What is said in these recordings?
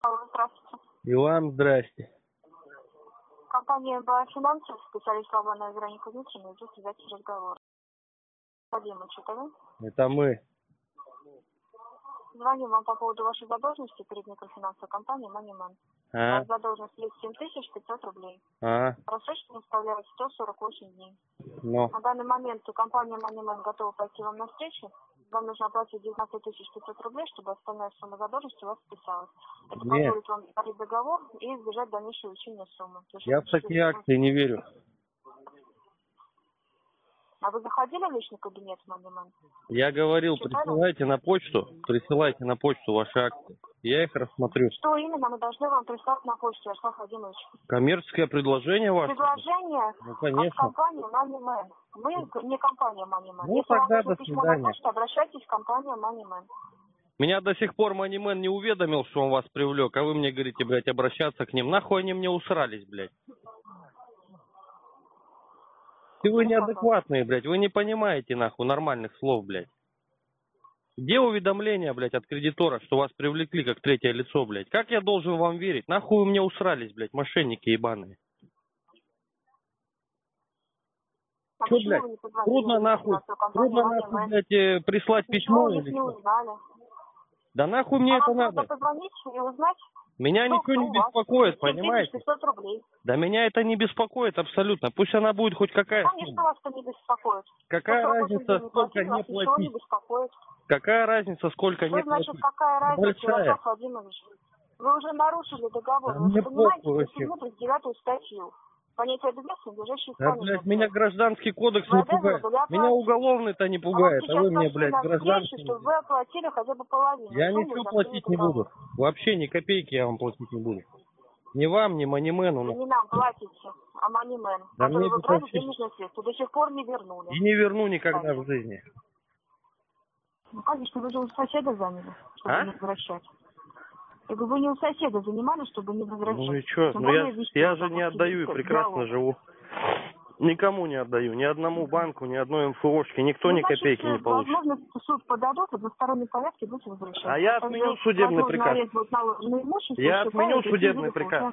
Алло, здравствуйте. И вам здрасте. Компания «Финансы», специалист Слободной Вероника Дмитриевна, идет связать разговор. Владимир, что-то вы? Это мы. Звоню вам по поводу вашей задолженности перед микрофинансовой компанией «Маниман». Задолженность есть 7500 рублей. Просрочка составляет 148 дней. На данный момент компания «Маниман» готова пойти вам навстречу. Вам нужно оплатить 19 500 рублей, чтобы остальная сумма задолженности у вас списалась. Это позволит вам закрыть договор и избежать дальнейшего увеличения суммы. Я в такие акции не верю. А вы заходили в личный кабинет «Маниман»? Я говорил, присылайте на почту ваши акции. Я их рассмотрю. Что именно мы должны вам прислать на почту, Ярослав Владимирович? Коммерческое предложение ваше? Предложение от компании «Маниман». Мы не компания «Маниман». Ну, если тогда вам до нужно письмо на свидания. почту, обращайтесь в компанию «Маниман». Меня до сих пор Маниман не уведомил, что он вас привлек, а вы мне говорите, блядь, обращаться к ним. Нахуй они мне усрались, блядь? И вы неадекватные, блядь, вы не понимаете, нахуй, нормальных слов, блядь. Где уведомление, блядь, от кредитора, что вас привлекли как третье лицо, блядь? Как я должен вам верить? Нахуй вы мне усрались, блядь, мошенники ебаные? А что, блядь, трудно нахуй, блядь, прислать письмо или что? Да нахуй мне это надо? Позвонить и узнать? Меня ничего не беспокоит, понимаете? Да меня это не беспокоит абсолютно. Пусть она будет хоть какая. Конечно, вас это не беспокоит. Какая разница, сколько не платить? Какая разница, сколько не платить? Значит, какая разница, Ярослав Владимирович? Вы уже нарушили договор. Вы понимаете, статью 39 статью. Понятие обязательно, лежащее да, блядь, меня гражданский кодекс не пугает. Меня уголовный-то не пугает, а вы мне, блядь, гражданский. Чтобы вы оплатили хотя бы половину. Я ничего платить не буду. Вообще ни копейки я вам платить не буду. Ни вам, ни Манимену. Вы не нам платите, а Манимен. Да который вы брали денежные средства, до сих пор не вернули. И не верну никогда в жизни. Ну, конечно, вы же у соседа заняли, чтобы не возвращать. Я говорю, вы не у соседа занимали, чтобы не возвращать. Ну и что? Ну я же не отдаю и прекрасно живу. Никому не отдаю, ни одному банку, ни одной МФОшке, никто ни копейки не получит. Возможно, суд подадут, в одностороннем порядке будете возвращать. А я отменю судебный приказ. Я отменю судебный приказ.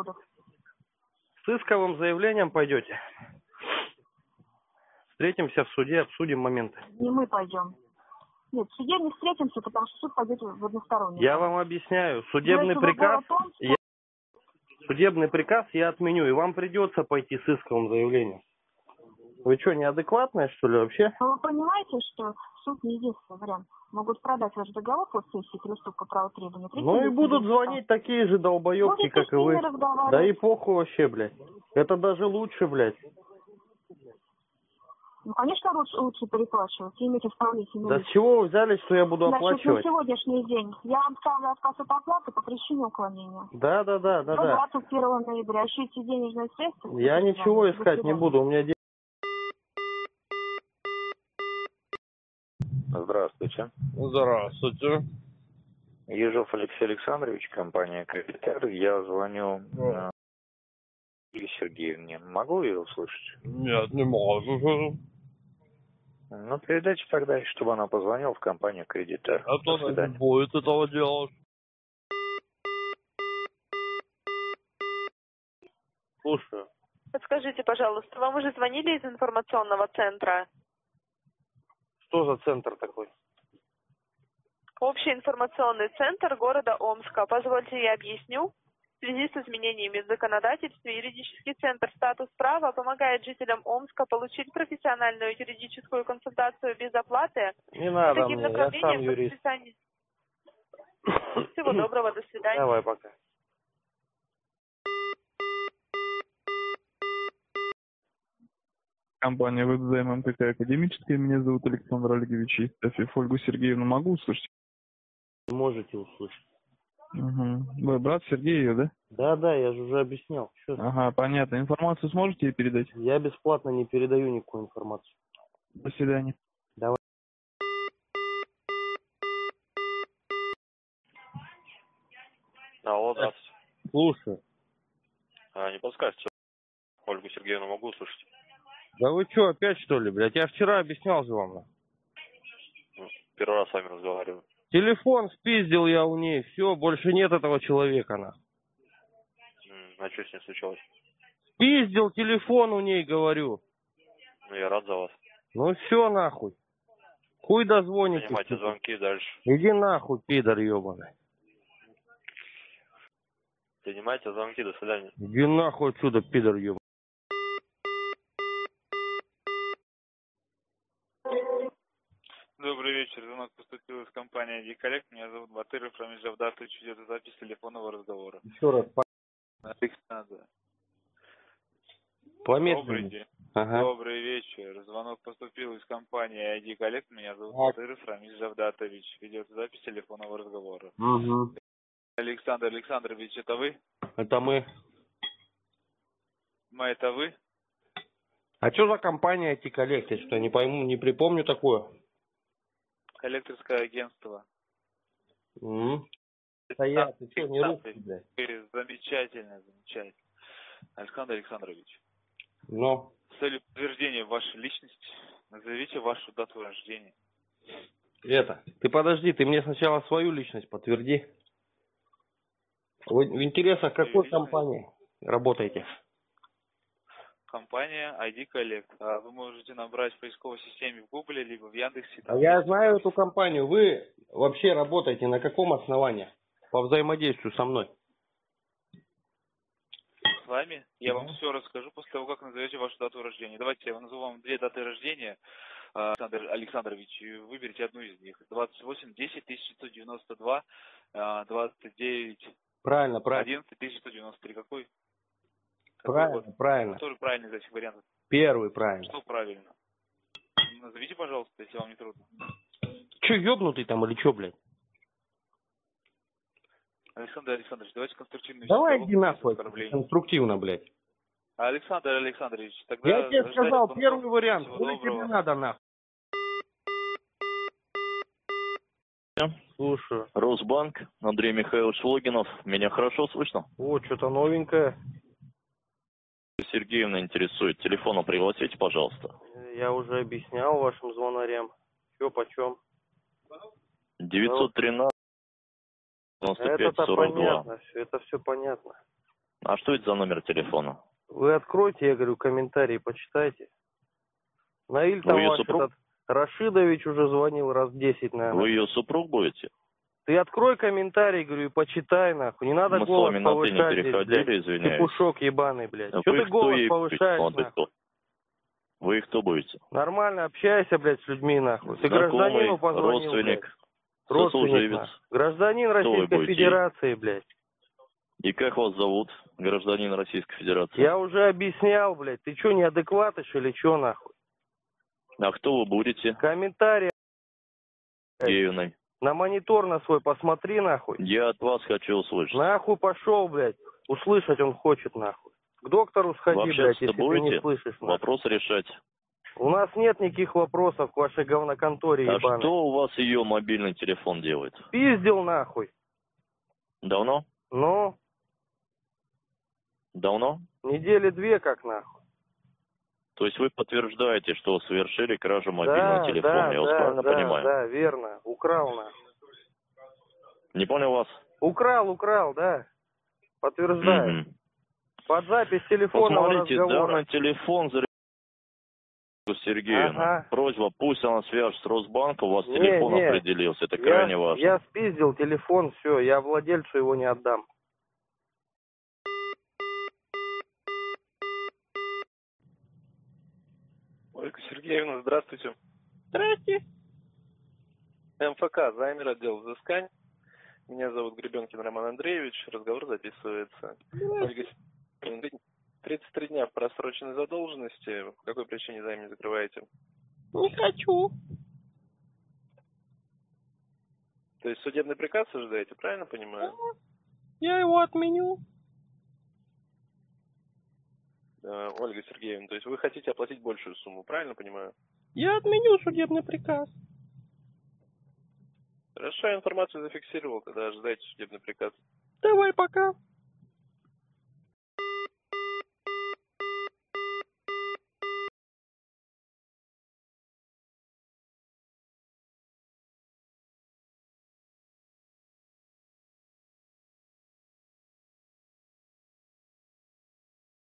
С исковым заявлением пойдете. Встретимся в суде, обсудим моменты. Не мы пойдем. Нет, в суде не встретимся, потому что суд пойдет в односторонний. Я вам объясняю, судебный приказ я отменю, и вам придется пойти с исковым заявлением. Вы что, неадекватная, что ли, вообще? Вы понимаете, что суд не единственный вариант. Могут продать ваш договор после сессии переступка правотребования. Ну и будут звонить такие же долбоебки, как и вы. Да и похуй вообще, блядь. Это даже лучше, блядь. Ну, конечно, лучше переплачивать и иметь исполнительный Да с чего вы взяли, что я буду оплачивать? Значит, на сегодняшний день я вам ставлю отказ от оплаты по причине уклонения. Да. До 21 ноября. Ищите денежные средства. Я ничего искать не буду, у меня денег. Здравствуйте. Здравствуйте. Ежов Алексей Александрович, компания «Кредитер». Я звоню Ольге Сергеевне. Могу ее услышать? Нет, не могу. Ну, передайте тогда, чтобы она позвонила в компанию «Кредитер». А то она не будет этого делать. Слушаю. Подскажите, пожалуйста, вам уже звонили из информационного центра? Что за центр такой? Общий информационный центр города Омска. Позвольте, я объясню. В связи с изменениями в законодательстве юридический центр «Статус права» помогает жителям Омска получить профессиональную юридическую консультацию без оплаты. Не надо мне, я сам юрист. Всего доброго, до свидания. Давай, пока. Компания ВДЗ ММТК Академическая. Меня зовут Александр Олегович Истафьев. Ольгу Сергеевну могу услышать? Можете услышать. Угу. Вы брат Сергей ее, да? Да, я же уже объяснял. Что? Ага, понятно. Информацию сможете ей передать? Я бесплатно не передаю никакую информацию. До свидания. Давай. Алло, здравствуйте. Слушаю. Не подскажете, Ольгу Сергеевну могу услышать? Да вы что, опять что ли, блядь? Я вчера объяснял же вам. Первый раз с вами разговариваю. Телефон спиздил я у ней, все, больше нет этого человека, нахуй. А что с ним случилось? Спиздил телефон у ней, говорю. Ну, я рад за вас. Ну все, нахуй. Хуй дозвонитесь. Принимайте звонки дальше. Иди нахуй, пидор ебаный. Принимайте звонки, до свидания. Иди нахуй отсюда, пидор ебаный. Добрый вечер. Звонок поступил из компании ID-Collect. Меня зовут Батыров Рамиль Жавдатович. Идет запись телефонного разговора. Еще раз. Александр. Помедленнее. Добрый день. Ага. Добрый вечер. Звонок поступил из компании ID-Collect. Меня зовут Батыров Рамиль Жавдатович. Идет запись телефонного разговора. Угу. Александр Александрович, это вы? Это мы. Это вы? А что за компания ID-Collect? Я что, не пойму, не припомню такое. Коллекторское агентство. Это я, ты что, не русский, блядь? Замечательно, замечательно. Александр Александрович. Но. С целью подтверждения вашей личности назовите вашу дату рождения. Ты подожди, ты мне сначала свою личность подтверди. Вы в интересах какой компании работаете? Компания ID-Collect. А вы можете набрать в поисковой системе в Гугле, либо в Яндексе. А я знаю эту компанию. Вы вообще работаете на каком основании? По взаимодействию со мной. С вами? Я вам все расскажу после того, как назовете вашу дату рождения. Давайте я назову вам 2 даты рождения, Александр Александрович, и выберите одну из них. 28-10-1992, 29... Правильно. 11-1193. Какой? Правильно. Который правильный из этих вариантов? Первый правильно. Что правильно? Назовите, пожалуйста, если вам не трудно. Че, ёбнутый там или че, блядь? Александр Александрович, давайте конструктивную Давай иди нахуй, конструктивно, блядь. Александр Александрович, тогда... Я тебе сказал, первый вариант. Хули тебе надо, нахуй? Слушаю. Росбанк, Андрей Михайлович Логинов. Меня хорошо слышно? О, что-то новенькое. Сергеевна интересует. Телефона пригласите, пожалуйста. Я уже объяснял вашим звонарям. Че, почем? 913 95 Это 42. понятно, это все понятно. А что это за номер телефона? Вы откройте, я говорю, комментарии почитайте. Наиль там ваш супруг? этот Рашидович уже звонил раз 10, наверное. Вы ее супруг будете? Ты открой комментарий, говорю, и почитай, нахуй. Не надо Мы голос с вами на ты повышать не переходили, здесь, извиняюсь. Ты пушок ебаный, блядь. А Что ты голос ей повышаешь, будете? нахуй? Вы кто будете? Нормально общайся, блядь, с людьми, нахуй. Ты Знакомый, гражданину позвонил, родственник, блядь. Родственник, нахуй. Гражданин Российской Федерации, блядь. И как вас зовут, гражданин Российской Федерации? Я уже объяснял, блядь. Ты что, неадекватыш или что, нахуй? А кто вы будете? Комментарий. Сергеевной. На монитор на свой посмотри, нахуй. Я от вас хочу услышать. Нахуй пошел, блядь. Услышать он хочет, нахуй. К доктору сходи, блядь, если ты не слышишь, нахуй. Вопрос решать. У нас нет никаких вопросов к вашей говноконторе ебаной. А что у вас ее мобильный телефон делает? Пиздил, нахуй. Давно? Ну? Давно? Недели 2 как, нахуй. То есть вы подтверждаете, что совершили кражу мобильного телефона, я вас правильно понимаю? Да, верно. Украл, нахуй. Не понял вас? Украл, да. Подтверждаю. Под запись телефонного Посмотрите, разговора. данный телефон зарегистрирован Сергеевна. Ага. Просьба, пусть она свяжет с Росбанком, у вас телефон определился, это крайне важно. Я спиздил телефон, все, я владельцу его не отдам. Ольга Сергеевна, здравствуйте. Здрасте. МФК, замер отдел взыскань. Меня зовут Гребенкин Роман Андреевич. Разговор записывается. Ольга Сергеевна, 33 дня в просроченной задолженности. По какой причине займ не закрываете? Не хочу. То есть судебный приказ ожидаете, правильно понимаю? Я его отменю. Ольга Сергеевна, то есть вы хотите оплатить большую сумму, правильно понимаю? Я отменю судебный приказ. Хорошо, я информацию зафиксировал, тогда ожидайте судебный приказ. Давай, пока.